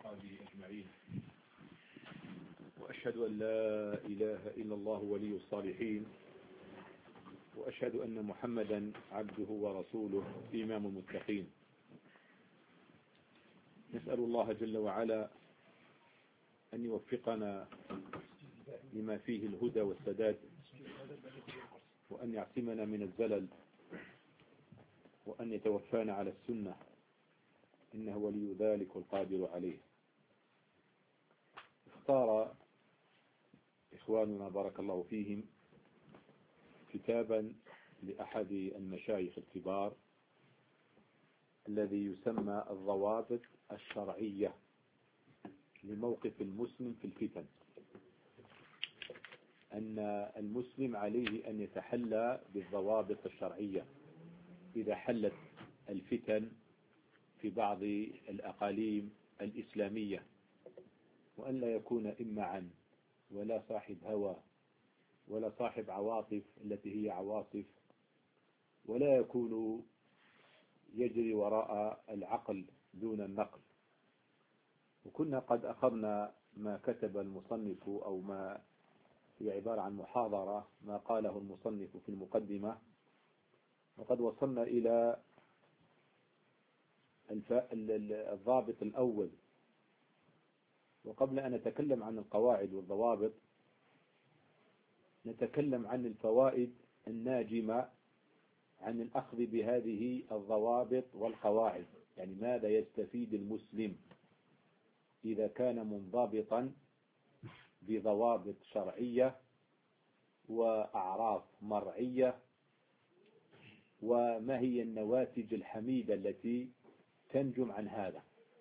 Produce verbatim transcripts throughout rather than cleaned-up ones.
وأصحابه أجمعين، وأشهد أن لا إله إلا الله ولي الصالحين، وأشهد أن محمدا عبده ورسوله إمام المتقين. نسأل الله جل وعلا أن يوفقنا لما فيه الهدى والسداد، وأن يعصمنا من الزلل، وأن يتوفانا على السنة، إنه ولي ذلك والقادر عليه. اختار إخواننا بارك الله فيهم كتابا لأحد المشايخ الكبار الذي يسمى الضوابط الشرعية لموقف المسلم في الفتن، أن المسلم عليه أن يتحلى بالضوابط الشرعية إذا حلت الفتن في بعض الأقاليم الإسلامية، وأن لا يكون إمعا ولا صاحب هوى ولا صاحب عواطف التي هي عواصف، ولا يكون يجري وراء العقل دون النقل. وكنا قد أخذنا ما كتب المصنف أو ما هي عبارة عن محاضرة ما قاله المصنف في المقدمة، وقد وصلنا إلى الضابط الأول. وقبل أن نتكلم عن القواعد والضوابط نتكلم عن الفوائد الناجمة عن الأخذ بهذه الضوابط والقواعد، يعني ماذا يستفيد المسلم إذا كان منضبطا بضوابط شرعية وأعراف مرعية، وما هي النواتج الحميدة التي تنجم عن هذا.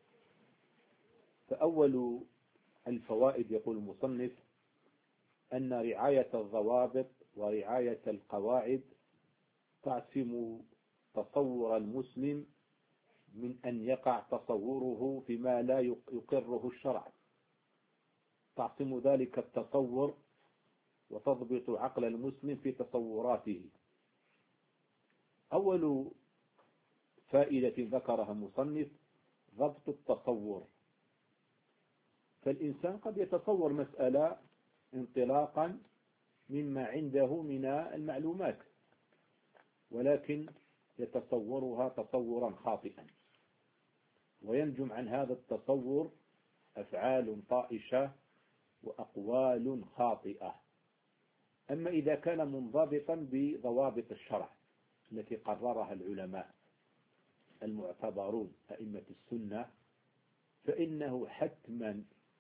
فأول الفوائد يقول المصنف أن رعاية الضوابط ورعاية القواعد تعصم تصور المسلم من أن يقع تصوره فيما لا يقره الشرع، تعصم ذلك التصور وتضبط عقل المسلم في تصوراته. أول فائدة ذكرها المصنف ضبط التصور. فالإنسان قد يتصور مسألة انطلاقا مما عنده من المعلومات، ولكن يتصورها تصورا خاطئا، وينجم عن هذا التصور أفعال طائشة وأقوال خاطئة. أما إذا كان منضبطا بضوابط الشرع التي قررها العلماء المعتبرون أئمة السنة، فإنه حتما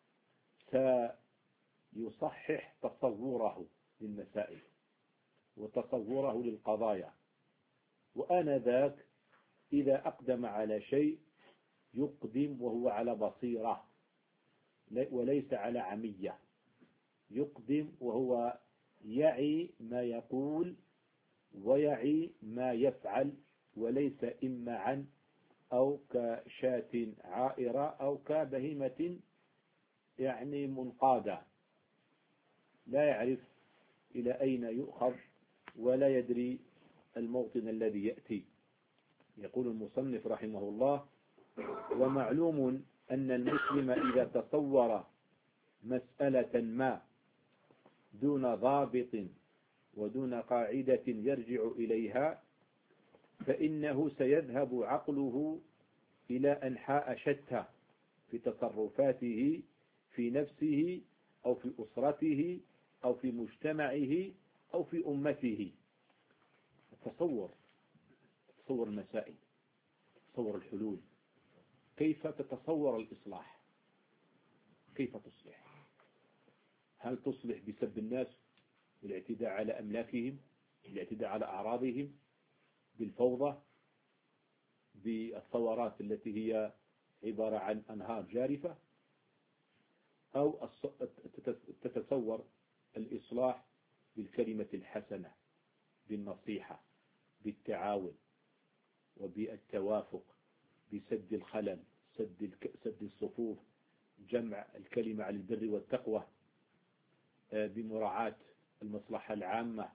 سيصحح تصوره للمسائل وتصوره للقضايا، وآنذاك إذا أقدم على شيء يقدم وهو على بصيرة وليس على عمية، يقدم وهو يعي ما يقول ويعي ما يفعل، وليس إمعا أو كشاة عائرة أو كبهيمة يعني منقادة لا يعرف إلى أين يؤخذ ولا يدري الموطن الذي يأتي. يقول المصنف رحمه الله: ومعلوم أن المسلم إذا تصور مسألة ما دون ضابط ودون قاعدة يرجع إليها فإنه سيذهب عقله إلى أنحاء شتى في تصرفاته في نفسه أو في أسرته أو في مجتمعه أو في أمته. تصور تصور المسائل، تصور الحلول، كيف تتصور الإصلاح، كيف تصلح؟ هل تصلح بسب الناس، بالاعتداء على أملاكهم، بالاعتداء على أعراضهم، بالفوضى، بالثورات التي هي عبارة عن أنهار جارفة، أو تتصور الإصلاح بالكلمة الحسنة، بالنصيحة، بالتعاون وبالتوافق، بسد الخلل، سد سد الصفوف، جمع الكلمة على البر والتقوى، بمراعاة المصلحة العامة.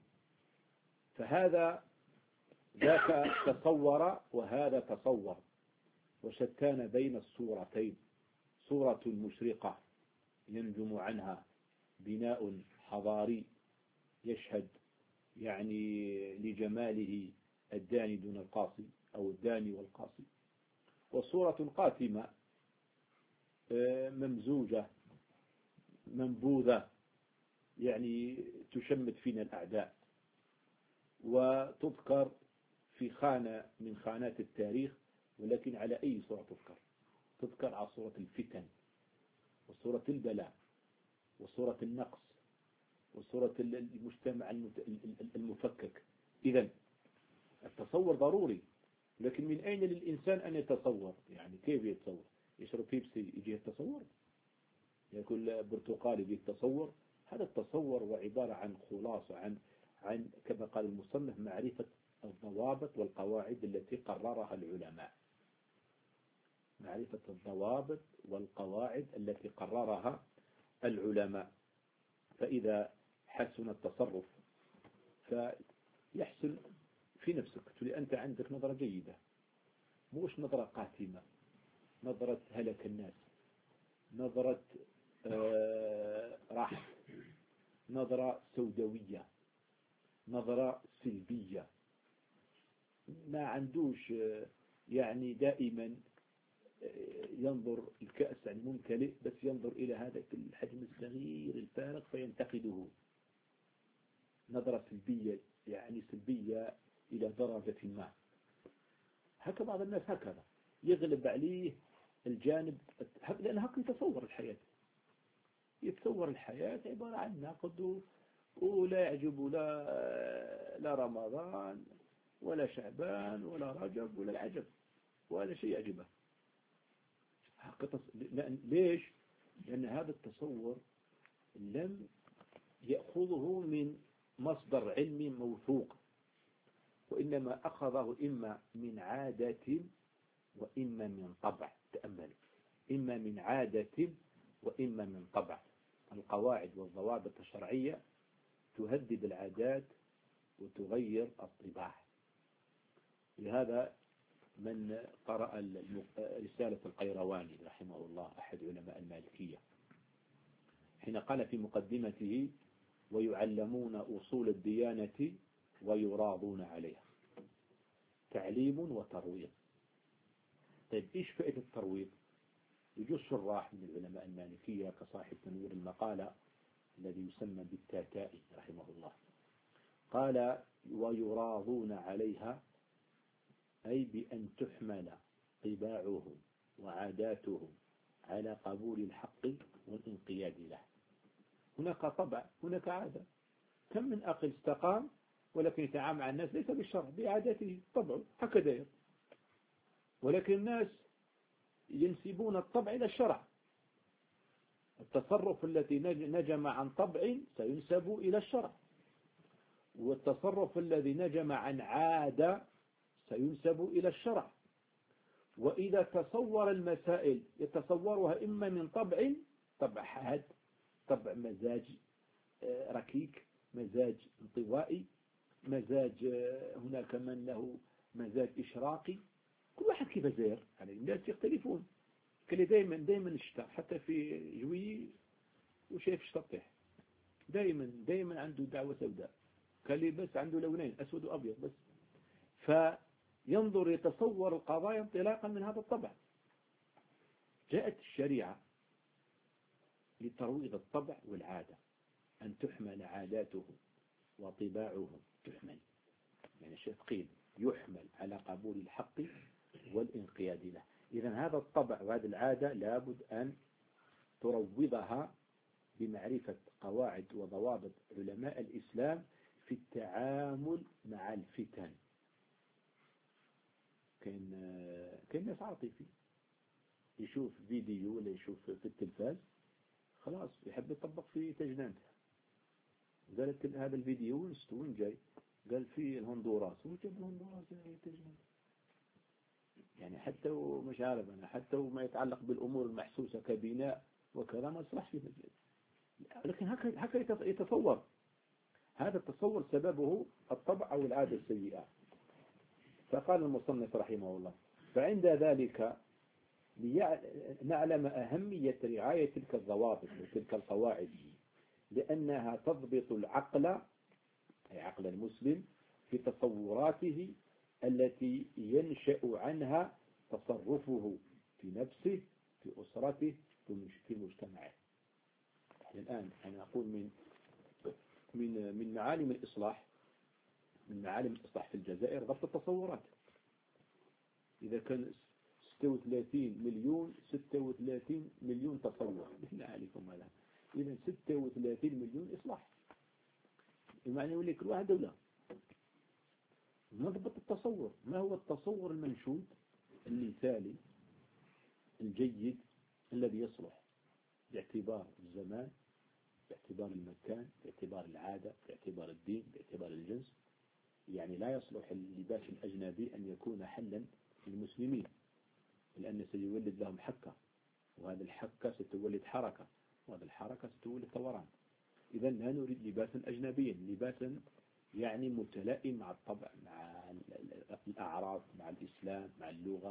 فهذا ذاك تصور وهذا تصور، وشتان بين الصورتين، صورة مشرقة ينجم عنها بناء حضاري يشهد يعني لجماله الداني دون القاصي أو الداني والقاصي، وصورة قاتمة ممزوجة منبوذة يعني تشمت فينا الأعداء، وتذكر في خانة من خانات التاريخ، ولكن على أي صورة تذكر؟ تذكر على صورة الفتن وصورة البلاء وصورة النقص وصورة المجتمع المفكك. إذن التصور ضروري، لكن من أين للإنسان أن يتصور؟ يعني كيف يتصور؟ يشرب بيبسي يجي يتصور؟ يأكل برتقال يجي يتصور؟ هذا التصور وعبارة عن خلاصة، عن عن كما قال المصنف معرفة الضوابط والقواعد التي قررها العلماء، معرفة الضوابط والقواعد التي قررها العلماء. فإذا حسن التصرف فيحسن في نفسك، تقول أنت عندك نظرة جيدة، مش نظرة قاتمة، نظرة هلك الناس، نظرة آه راحة، نظرة سوداوية، نظرة سلبية، ما عندوش يعني دائما ينظر الكأس عن ممتلئ، بس ينظر إلى هذا الحجم الصغير الفارغ فينتقده. نظرة سلبية، يعني سلبية إلى درجة ما. هكذا بعض الناس هكذا يغلب عليه الجانب، لأن هكذا يتصور الحياة، يتصور الحياة عبارة عن نقد، ولا يعجب لا لا رمضان ولا شعبان ولا رجب ولا العجب، ولا شيء يعجبه. ليش؟ لأن هذا التصور لم يأخذه من مصدر علمي موثوق، وإنما أخذه إما من عادة وإما من طبع. تأمل، إما من عادة وإما من طبع. القواعد والضوابط الشرعية تهدد العادات وتغير الطباع. لهذا من قرأ رسالة القيرواني رحمه الله أحد علماء المالكية حين قال في مقدمته: ويعلمون أصول الديانة ويراضون عليها، تعليم وترويض. طيب إيش فائدة الترويض؟ يجوز شراح من العلماء المالكية كصاحب تنوير المقالة الذي يسمى بالتاتائي رحمه الله، قال: ويراضون عليها، أي بأن تحمل طباعهم وعاداتهم على قبول الحق والانقياد له. هناك طبع، هناك عادة. كم من أخ استقام ولكن يتعامل مع الناس ليس بالشرع، بعادته، طبعه هكذا، ولكن الناس ينسبون الطبع إلى الشرع. التصرف الذي نجم عن طبع سينسب إلى الشرع، والتصرف الذي نجم عن عادة سينسب إلى الشرع. وإذا تصور المسائل يتصورها إما من طبع، طبع حاد، طبع مزاج ركيك، مزاج انطوائي، مزاج هناك من له مزاج إشراقي، كل واحد كيف زير. يعني الناس يختلفون. كل دائما دائما الشتاء حتى في جوي وشايف الشطح دائما دائما عنده دعوة سوداء، كلي بس عنده لونين أسود وأبيض بس. فينظر يتصور القضايا انطلاقا من هذا الطبع. جاءت الشريعة لترويض الطبع والعادة، أن تحمل عاداتهم وطباعهم، تحمل يعني الشيء ثقيل، يحمل على قبول الحق والانقياد له. إذن هذا الطبع وهذه العادة لابد أن تروضها بمعرفة قواعد وضوابط علماء الإسلام في التعامل مع الفتن. كان كان ناس عاطفي يشوف فيديو ولا يشوف في التلفاز خلاص يحب يطبق في تجنانته. قالت هذا الفيديو وين جاي؟ قال في الهندوراس. وش جاب الهندوراس يا تجنان؟ يعني حتى ومش عارف أنا، حتى وما يتعلق بالأمور المحسوسة كبناء وكذا ما يصلح في مجال. لكن هكذا هكذا يتصور. هذا التصور سببه الطبع أو العادة السيئة. فقال المصنف رحمه الله: فعند ذلك لنعلم أهمية رعاية تلك الضوابط وتلك القواعد، لأنها تضبط العقل، أي عقل المسلم، في تصوراته التي ينشأ عنها تصرفه في نفسه، في أسرته، في مجتمعه. الآن أنا أقول من من من معالم الإصلاح، من معالم الإصلاح في الجزائر ضبط التصورات. إذا كان ستة وثلاثين مليون ستة وثلاثين مليون تصور، بالله عليكم هذا، إذا ستة وثلاثين مليون إصلاح، المعنى يقول لك كل واحد دولة. نضبط التصور. ما هو التصور المنشود المثالي الجيد الذي يصلح باعتبار الزمان، باعتبار المكان، باعتبار العادة، باعتبار الدين، باعتبار الجنس؟ يعني لا يصلح اللباس الأجنبي أن يكون حلا للمسلمين، لأن سيولد لهم حكة، وهذا الحكة ستولد حركة، وهذا الحركة ستولد ثوران. إذا لا نريد لباسا أجنبيا، لباسا يعني متلائم مع الطبع، مع الأعراف، مع الإسلام، مع اللغة،